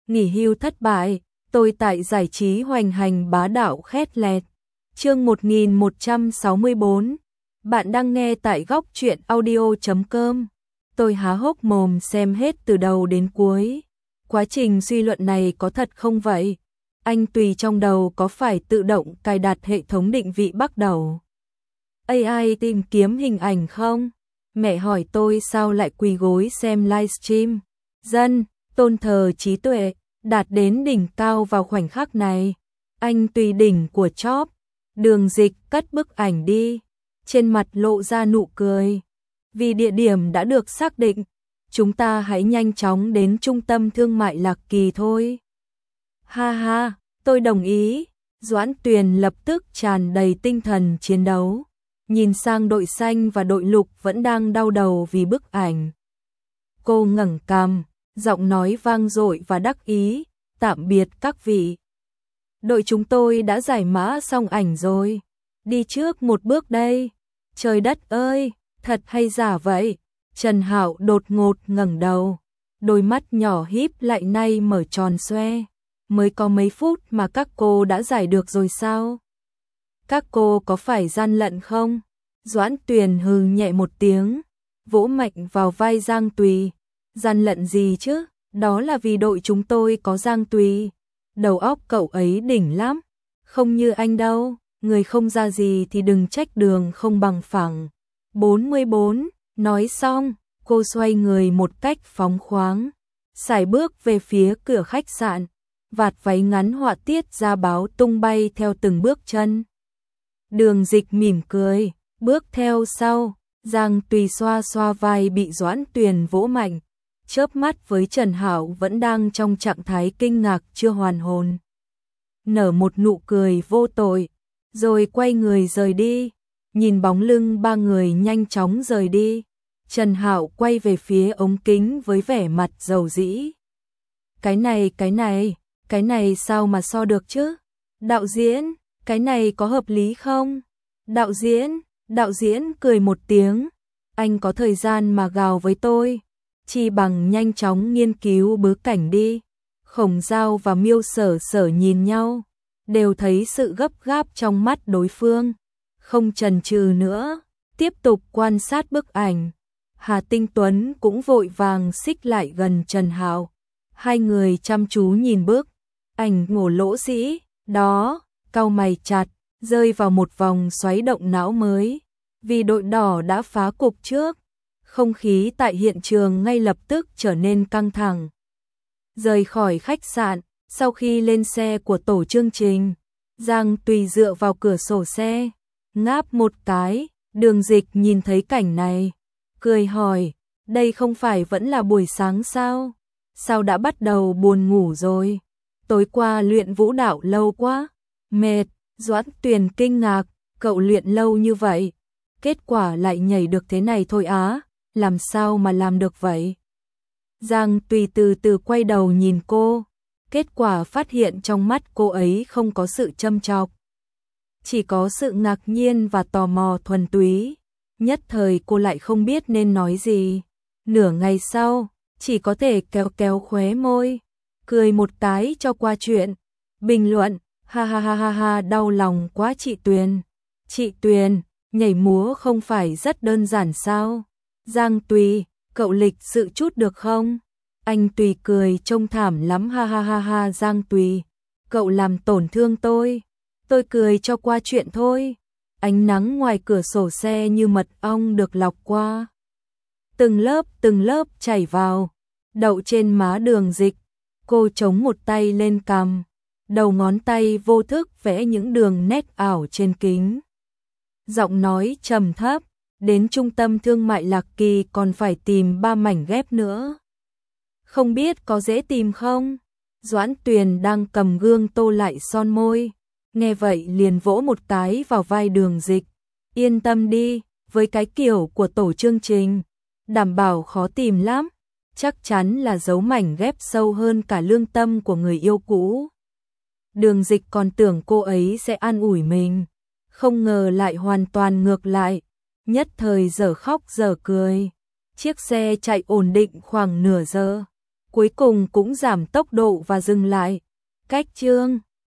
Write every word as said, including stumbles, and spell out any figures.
nghỉ hưu thất bại, tôi tại giải trí hoành hành bá đạo khét lẹt. Chương một nghìn một trăm sáu mươi bốn. Bạn đang nghe tại góc truyện audio chấm com. Tôi há hốc mồm xem hết từ đầu đến cuối. Quá trình suy luận này có thật không vậy? Anh Tùy trong đầu có phải tự động cài đặt hệ thống định vị bắt đầu a i tìm kiếm hình ảnh không? Mẹ hỏi tôi sao lại quỳ gối xem livestream. Dân, tôn thờ trí tuệ, đạt đến đỉnh cao vào khoảnh khắc này. Anh Tùy đỉnh của chóp. Đường Dịch cất bức ảnh đi. Trên mặt lộ ra nụ cười. Vì địa điểm đã được xác định, chúng ta hãy nhanh chóng đến trung tâm thương mại Lạc Kỳ thôi. Ha ha, tôi đồng ý. Doãn Tuyền lập tức tràn đầy tinh thần chiến đấu. Nhìn sang đội xanh và đội lục vẫn đang đau đầu vì bức ảnh. Cô ngẩng cằm, giọng nói vang dội và đắc ý, tạm biệt các vị. Đội chúng tôi đã giải mã xong ảnh rồi. Đi trước một bước đây. Trời đất ơi, thật hay giả vậy? Trần Hạo đột ngột ngẩng đầu. Đôi mắt nhỏ híp lại nay mở tròn xoe. Mới có mấy phút mà các cô đã giải được rồi sao? Các cô có phải gian lận không? Doãn Tuyền hừ nhẹ một tiếng, vỗ mạnh vào vai Giang Tùy. Gian lận gì chứ? Đó là vì đội chúng tôi có Giang Tùy. Đầu óc cậu ấy đỉnh lắm. Không như anh đâu, người không ra gì thì đừng trách đường không bằng phẳng. bốn mươi bốn, nói xong, cô xoay người một cách phóng khoáng. Sải bước về phía cửa khách sạn. Vạt váy ngắn họa tiết da báo tung bay theo từng bước chân. Đường Dịch mỉm cười, bước theo sau. Giang Tùy xoa xoa vai bị Doãn Tuyền vỗ mạnh, chớp mắt với Trần Hạo vẫn đang trong trạng thái kinh ngạc chưa hoàn hồn. Nở một nụ cười vô tội, rồi quay người rời đi. Nhìn bóng lưng ba người nhanh chóng rời đi, Trần Hạo quay về phía ống kính với vẻ mặt dầu dĩ. Cái này, cái này, cái này sao mà so được chứ? Đạo diễn, cái này có hợp lý không? Đạo diễn, đạo diễn cười một tiếng. Anh có thời gian mà gào với tôi. Chi bằng nhanh chóng nghiên cứu bối cảnh đi. Khổng Giao và Miêu Sở Sở nhìn nhau, đều thấy sự gấp gáp trong mắt đối phương. Không chần chừ nữa, tiếp tục quan sát bức ảnh. Hà Tinh Tuấn cũng vội vàng xích lại gần Trần Hạo. Hai người chăm chú nhìn bức ảnh ngổ lỗ sĩ, đó, cau mày chặt, rơi vào một vòng xoáy động não mới. Vì đội đỏ đã phá cục trước, không khí tại hiện trường ngay lập tức trở nên căng thẳng. Rời khỏi khách sạn, sau khi lên xe của tổ chương trình, Giang Tùy dựa vào cửa sổ xe, ngáp một cái. Đường Dịch nhìn thấy cảnh này, cười hỏi, đây không phải vẫn là buổi sáng sao? Sao đã bắt đầu buồn ngủ rồi? Tối qua luyện vũ đạo lâu quá, mệt. Doãn Tuyền kinh ngạc, cậu luyện lâu như vậy, kết quả lại nhảy được thế này thôi á, làm sao mà làm được vậy? Giang Tùy từ từ quay đầu nhìn cô, kết quả phát hiện trong mắt cô ấy không có sự châm chọc, chỉ có sự ngạc nhiên và tò mò thuần túy. Nhất thời cô lại không biết nên nói gì. Nửa ngày sau, chỉ có thể kéo kéo khóe môi, cười một cái cho qua chuyện. Bình luận, ha ha ha ha ha, đau lòng quá chị Tuyền. Chị Tuyền, nhảy múa không phải rất đơn giản sao? Giang Tùy, cậu lịch sự chút được không? Anh Tùy cười trông thảm lắm, ha ha ha ha. Giang Tùy, cậu làm tổn thương tôi. Tôi cười cho qua chuyện thôi. Ánh nắng ngoài cửa sổ xe như mật ong được lọc qua. Từng lớp từng lớp chảy vào, đậu trên má Đường Dịch. Cô chống một tay lên cằm, đầu ngón tay vô thức vẽ những đường nét ảo trên kính. Giọng nói trầm thấp, đến trung tâm thương mại Lạc Kỳ còn phải tìm ba mảnh ghép nữa. Không biết có dễ tìm không? Doãn Tuyền đang cầm gương tô lại son môi, nghe vậy liền vỗ một cái vào vai Đường Dịch. Yên tâm đi, với cái kiểu của tổ chương trình, đảm bảo khó tìm lắm. Chắc chắn là dấu mảnh ghép sâu hơn cả lương tâm của người yêu cũ. Đường Dịch còn tưởng cô ấy sẽ an ủi mình, không ngờ lại hoàn toàn ngược lại, nhất thời dở khóc dở cười. Chiếc xe chạy ổn định khoảng nửa giờ, cuối cùng cũng giảm tốc độ và dừng lại. Cách chương